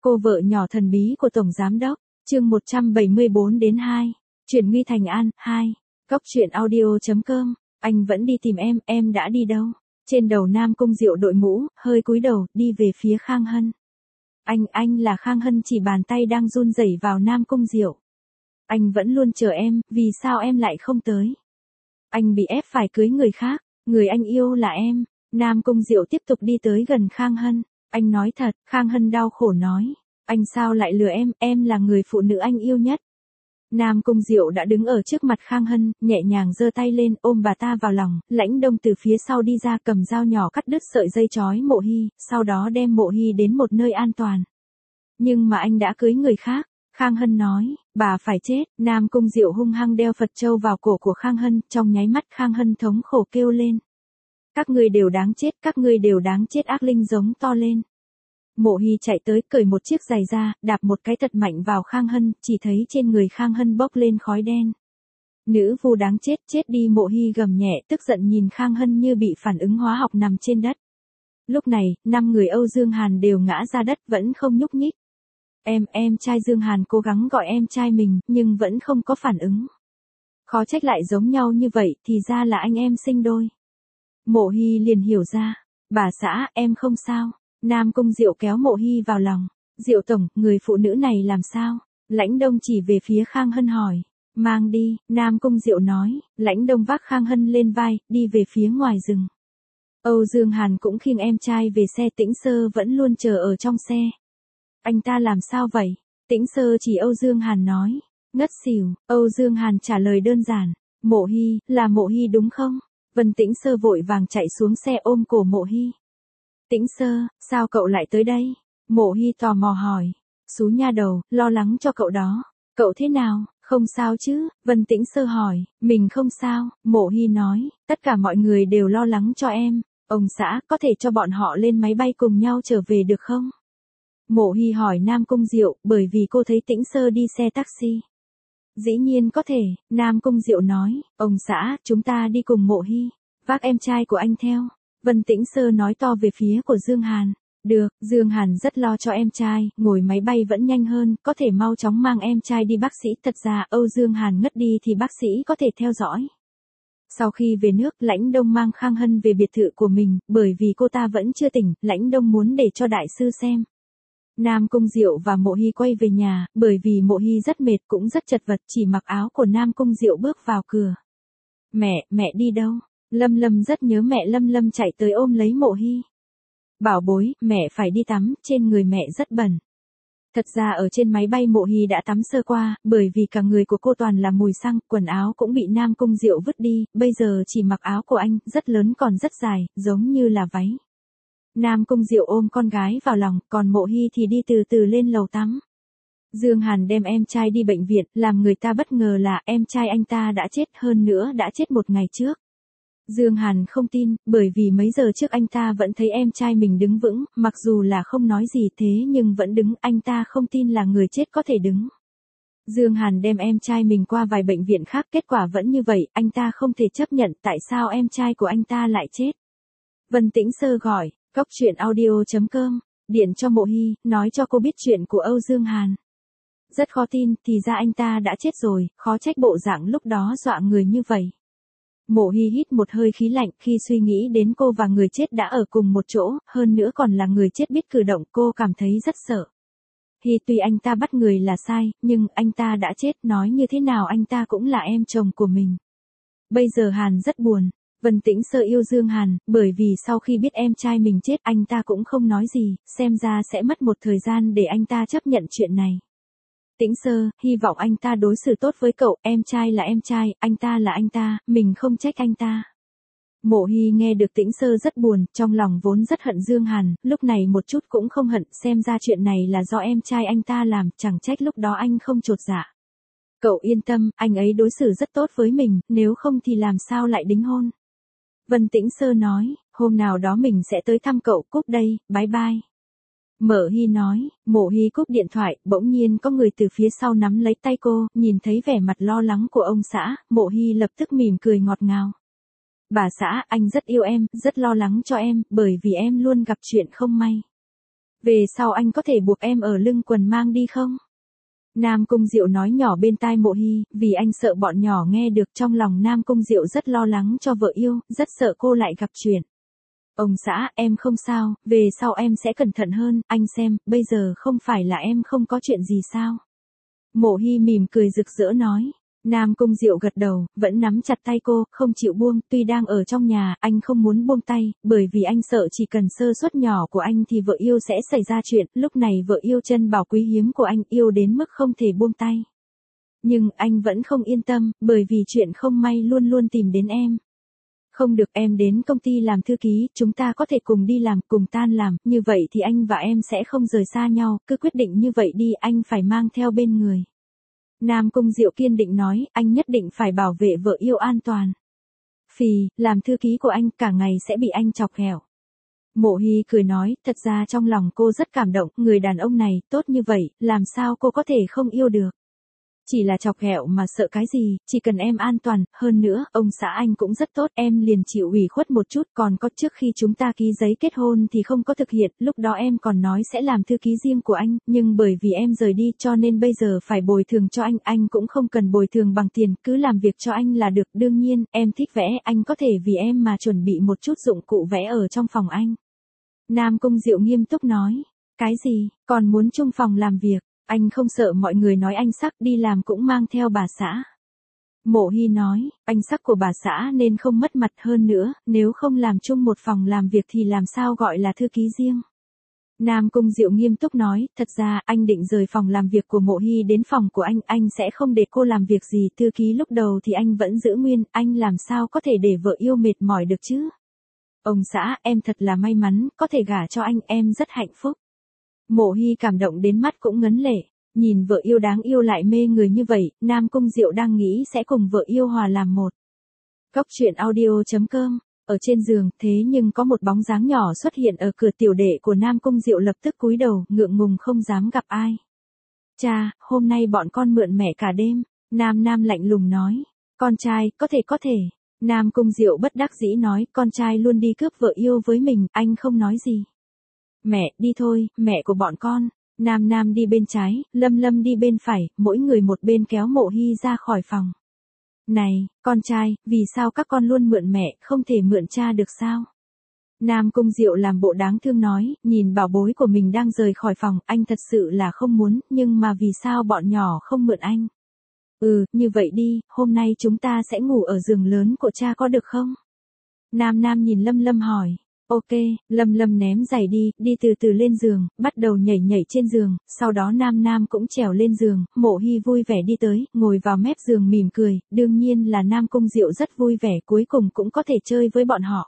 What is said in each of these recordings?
Cô vợ nhỏ thần bí của Tổng Giám Đốc, chương 174-2, chuyển nguy thành an, 2, Cóc truyện audio.com, anh vẫn đi tìm em đã đi đâu? Trên đầu Nam Cung Diệu đội mũ, hơi cúi đầu, đi về phía Khang Hân. Anh là Khang Hân chỉ bàn tay đang run rẩy vào Nam Cung Diệu. Anh vẫn luôn chờ em, vì sao em lại không tới? Anh bị ép phải cưới người khác, người anh yêu là em. Nam Cung Diệu tiếp tục đi tới gần Khang Hân. Anh nói thật, Khang Hân đau khổ nói. Anh sao lại lừa em là người phụ nữ anh yêu nhất. Nam Cung Diệu đã đứng ở trước mặt Khang Hân, nhẹ nhàng giơ tay lên, ôm bà ta vào lòng. Lãnh Đông từ phía sau đi ra cầm dao nhỏ cắt đứt sợi dây trói Mộ Hy, sau đó đem Mộ Hy đến một nơi an toàn. Nhưng mà anh đã cưới người khác. Khang Hân nói, bà phải chết. Nam Cung Diệu hung hăng đeo Phật châu vào cổ của Khang Hân, trong nháy mắt Khang Hân thống khổ kêu lên. Các ngươi đều đáng chết, các ngươi đều đáng chết, ác linh giống to lên. Mộ Hy chạy tới, cởi một chiếc giày ra, đạp một cái thật mạnh vào Khang Hân, chỉ thấy trên người Khang Hân bốc lên khói đen. Nữ vu đáng chết, chết đi. Mộ Hy gầm nhẹ, tức giận nhìn Khang Hân như bị phản ứng hóa học nằm trên đất. Lúc này, 5 người Âu Dương Hàn đều ngã ra đất vẫn không nhúc nhích. Em trai Dương Hàn cố gắng gọi em trai mình, nhưng vẫn không có phản ứng. Khó trách lại giống nhau như vậy, thì ra là anh em sinh đôi. Mộ Hy liền hiểu ra. Bà xã, em không sao. Nam Cung Diệu kéo Mộ Hy vào lòng. Diệu tổng, người phụ nữ này làm sao? Lãnh Đông chỉ về phía Khang Hân hỏi. Mang đi, Nam Cung Diệu nói. Lãnh Đông vác Khang Hân lên vai, đi về phía ngoài rừng. Âu Dương Hàn cũng khiêng em trai về xe. Tĩnh Sơ vẫn luôn chờ ở trong xe. Anh ta làm sao vậy? Tĩnh Sơ chỉ Âu Dương Hàn nói. Ngất xỉu. Âu Dương Hàn trả lời đơn giản. Mộ Hy, là Mộ Hy đúng không? Vân Tĩnh Sơ vội vàng chạy xuống xe ôm cổ Mộ Hy. Tĩnh Sơ, sao cậu lại tới đây? Mộ Hy tò mò hỏi. Xú nha đầu, lo lắng cho cậu đó. Cậu thế nào, không sao chứ? Vân Tĩnh Sơ hỏi. Mình không sao, Mộ Hy nói. Tất cả mọi người đều lo lắng cho em. Ông xã, có thể cho bọn họ lên máy bay cùng nhau trở về được không? Mộ Hy hỏi Nam Cung Diệu, bởi vì cô thấy Tĩnh Sơ đi xe taxi. Dĩ nhiên có thể, Nam Cung Diệu nói. Ông xã, chúng ta đi cùng Mộ Hy. Vác em trai của anh theo. Vân Tĩnh Sơ nói to về phía của Dương Hàn. Được, Dương Hàn rất lo cho em trai, ngồi máy bay vẫn nhanh hơn, có thể mau chóng mang em trai đi bác sĩ. Thật ra, Âu Dương Hàn ngất đi thì bác sĩ có thể theo dõi. Sau khi về nước, Lãnh Đông mang Khang Hân về biệt thự của mình, bởi vì cô ta vẫn chưa tỉnh, Lãnh Đông muốn để cho đại sư xem. Nam Cung Diệu và Mộ Hy quay về nhà, bởi vì Mộ Hy rất mệt cũng rất chật vật, chỉ mặc áo của Nam Cung Diệu bước vào cửa. Mẹ đi đâu? Lâm Lâm rất nhớ mẹ. Lâm Lâm chạy tới ôm lấy Mộ Hy. Bảo bối, mẹ phải đi tắm, trên người mẹ rất bẩn. Thật ra ở trên máy bay Mộ Hy đã tắm sơ qua, bởi vì cả người của cô toàn là mùi xăng, quần áo cũng bị Nam Cung Diệu vứt đi, bây giờ chỉ mặc áo của anh, rất lớn còn rất dài, giống như là váy. Nam Cung Diệu ôm con gái vào lòng, còn Mộ Hy thì đi từ từ lên lầu tắm. Dương Hàn đem em trai đi bệnh viện, làm người ta bất ngờ là em trai anh ta đã chết, hơn nữa đã chết một ngày trước. Dương Hàn không tin, bởi vì mấy giờ trước anh ta vẫn thấy em trai mình đứng vững, mặc dù là không nói gì thế nhưng vẫn đứng, anh ta không tin là người chết có thể đứng. Dương Hàn đem em trai mình qua vài bệnh viện khác, kết quả vẫn như vậy, anh ta không thể chấp nhận tại sao em trai của anh ta lại chết. Vân Tĩnh Sơ gọi, Cóc truyện audio.com, điện cho Mộ Hy, nói cho cô biết chuyện của Âu Dương Hàn. Rất khó tin, thì ra anh ta đã chết rồi, khó trách bộ dạng lúc đó dọa người như vậy. Mộ Hy hít một hơi khí lạnh khi suy nghĩ đến cô và người chết đã ở cùng một chỗ, hơn nữa còn là người chết biết cử động, cô cảm thấy rất sợ. Tuy anh ta bắt người là sai, nhưng anh ta đã chết, nói như thế nào anh ta cũng là em chồng của mình. Bây giờ Hàn rất buồn. Vân Tĩnh Sơ yêu Dương Hàn, bởi vì sau khi biết em trai mình chết anh ta cũng không nói gì, xem ra sẽ mất một thời gian để anh ta chấp nhận chuyện này. Tĩnh Sơ, hy vọng anh ta đối xử tốt với cậu, em trai là em trai, anh ta là anh ta, mình không trách anh ta. Mộ Hy nghe được Tĩnh Sơ rất buồn, trong lòng vốn rất hận Dương Hàn, lúc này một chút cũng không hận, xem ra chuyện này là do em trai anh ta làm, chẳng trách lúc đó anh không chột dạ. Cậu yên tâm, anh ấy đối xử rất tốt với mình, nếu không thì làm sao lại đính hôn. Vân Tĩnh Sơ nói, hôm nào đó mình sẽ tới thăm cậu, cúp đây, bye bye. Mộ Hy nói. Mộ Hy cúp điện thoại, bỗng nhiên có người từ phía sau nắm lấy tay cô, nhìn thấy vẻ mặt lo lắng của ông xã, Mộ Hy lập tức mỉm cười ngọt ngào. Bà xã, anh rất yêu em, rất lo lắng cho em, bởi vì em luôn gặp chuyện không may. Về sau anh có thể buộc em ở lưng quần mang đi không? Nam Cung Diệu nói nhỏ bên tai Mộ Hy, vì anh sợ bọn nhỏ nghe được, trong lòng Nam Cung Diệu rất lo lắng cho vợ yêu, rất sợ cô lại gặp chuyện. Ông xã, em không sao, về sau em sẽ cẩn thận hơn, anh xem, bây giờ không phải là em không có chuyện gì sao? Mộ Hy mỉm cười rực rỡ nói. Nam Cung Diệu gật đầu, vẫn nắm chặt tay cô, không chịu buông, tuy đang ở trong nhà, anh không muốn buông tay, bởi vì anh sợ chỉ cần sơ suất nhỏ của anh thì vợ yêu sẽ xảy ra chuyện, lúc này vợ yêu chân bảo quý hiếm của anh yêu đến mức không thể buông tay. Nhưng anh vẫn không yên tâm, bởi vì chuyện không may luôn luôn tìm đến em. Không được, em đến công ty làm thư ký, chúng ta có thể cùng đi làm, cùng tan làm, như vậy thì anh và em sẽ không rời xa nhau, cứ quyết định như vậy đi, anh phải mang theo bên người. Nam Cung Diệu kiên định nói, anh nhất định phải bảo vệ vợ yêu an toàn. Phì, làm thư ký của anh cả ngày sẽ bị anh chọc ghẹo. Mộ Hy cười nói, thật ra trong lòng cô rất cảm động, người đàn ông này, tốt như vậy, làm sao cô có thể không yêu được. Chỉ là chọc ghẹo mà sợ cái gì, chỉ cần em an toàn, hơn nữa, ông xã anh cũng rất tốt, em liền chịu ủy khuất một chút, còn có trước khi chúng ta ký giấy kết hôn thì không có thực hiện, lúc đó em còn nói sẽ làm thư ký riêng của anh, nhưng bởi vì em rời đi cho nên bây giờ phải bồi thường cho anh cũng không cần bồi thường bằng tiền, cứ làm việc cho anh là được, đương nhiên, em thích vẽ, anh có thể vì em mà chuẩn bị một chút dụng cụ vẽ ở trong phòng anh. Nam Cung Diệu nghiêm túc nói, cái gì, còn muốn chung phòng làm việc? Anh không sợ mọi người nói anh sắc, đi làm cũng mang theo bà xã. Mộ Hy nói, anh sắc của bà xã nên không mất mặt, hơn nữa, nếu không làm chung một phòng làm việc thì làm sao gọi là thư ký riêng. Nam Cung Diệu nghiêm túc nói, thật ra anh định rời phòng làm việc của Mộ Hy đến phòng của anh sẽ không để cô làm việc gì, thư ký lúc đầu thì anh vẫn giữ nguyên, anh làm sao có thể để vợ yêu mệt mỏi được chứ. Ông xã, em thật là may mắn, có thể gả cho anh, em rất hạnh phúc. Mộ Hy cảm động đến mắt cũng ngấn lệ, nhìn vợ yêu đáng yêu lại mê người như vậy, Nam Cung Diệu đang nghĩ sẽ cùng vợ yêu hòa làm một. Góc truyện audio.com, ở trên giường, thế nhưng có một bóng dáng nhỏ xuất hiện ở cửa, tiểu đệ của Nam Cung Diệu lập tức cúi đầu, ngượng ngùng không dám gặp ai. Cha, hôm nay bọn con mượn mẹ cả đêm, Nam lạnh lùng nói, con trai, có thể. Nam Cung Diệu bất đắc dĩ nói, con trai luôn đi cướp vợ yêu với mình, anh không nói gì. Mẹ, đi thôi, mẹ của bọn con. Nam đi bên trái, Lâm đi bên phải, mỗi người một bên kéo Mộ Hy ra khỏi phòng. Này, con trai, vì sao các con luôn mượn mẹ, không thể mượn cha được sao? Nam Cung Diệu làm bộ đáng thương nói, nhìn bảo bối của mình đang rời khỏi phòng, anh thật sự là không muốn, nhưng mà vì sao bọn nhỏ không mượn anh? Như vậy đi, hôm nay chúng ta sẽ ngủ ở giường lớn của cha có được không? Nam nhìn Lâm hỏi. Ok, Lâm ném giày đi từ từ lên giường, bắt đầu nhảy trên giường, sau đó Nam cũng trèo lên giường, Mộ Hy vui vẻ đi tới, ngồi vào mép giường mỉm cười, đương nhiên là Nam Cung Diệu rất vui vẻ, cuối cùng cũng có thể chơi với bọn họ.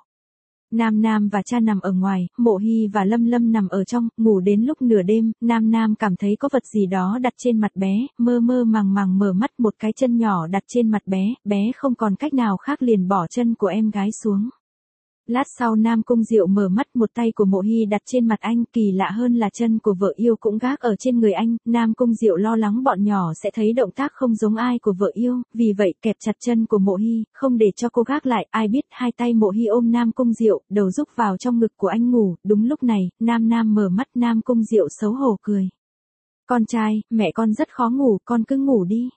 Nam và cha nằm ở ngoài, Mộ Hy và Lâm nằm ở trong, ngủ đến lúc nửa đêm, Nam cảm thấy có vật gì đó đặt trên mặt bé, mơ màng mở mắt, một cái chân nhỏ đặt trên mặt bé không còn cách nào khác liền bỏ chân của em gái xuống. Lát sau Nam Cung Diệu mở mắt, một tay của Mộ Hy đặt trên mặt anh, kỳ lạ hơn là chân của vợ yêu cũng gác ở trên người anh, Nam Cung Diệu lo lắng bọn nhỏ sẽ thấy động tác không giống ai của vợ yêu, vì vậy kẹp chặt chân của Mộ Hy, không để cho cô gác lại, ai biết hai tay Mộ Hy ôm Nam Cung Diệu, đầu rúc vào trong ngực của anh ngủ, đúng lúc này, Nam mở mắt, Nam Cung Diệu xấu hổ cười. Con trai, mẹ con rất khó ngủ, con cứ ngủ đi.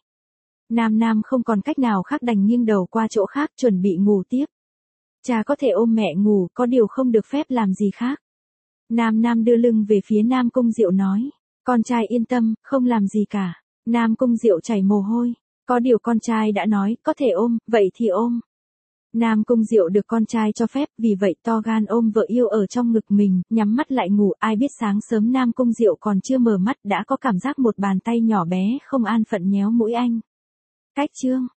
Nam không còn cách nào khác đành nghiêng đầu qua chỗ khác, chuẩn bị ngủ tiếp. Cha có thể ôm mẹ ngủ, có điều không được phép làm gì khác. Nam đưa lưng về phía Nam Cung Diệu nói. Con trai yên tâm, không làm gì cả. Nam Cung Diệu chảy mồ hôi. Có điều con trai đã nói, có thể ôm, vậy thì ôm. Nam Cung Diệu được con trai cho phép, vì vậy to gan ôm vợ yêu ở trong ngực mình, nhắm mắt lại ngủ, ai biết sáng sớm Nam Cung Diệu còn chưa mở mắt đã có cảm giác một bàn tay nhỏ bé không an phận nhéo mũi anh. Cách chương.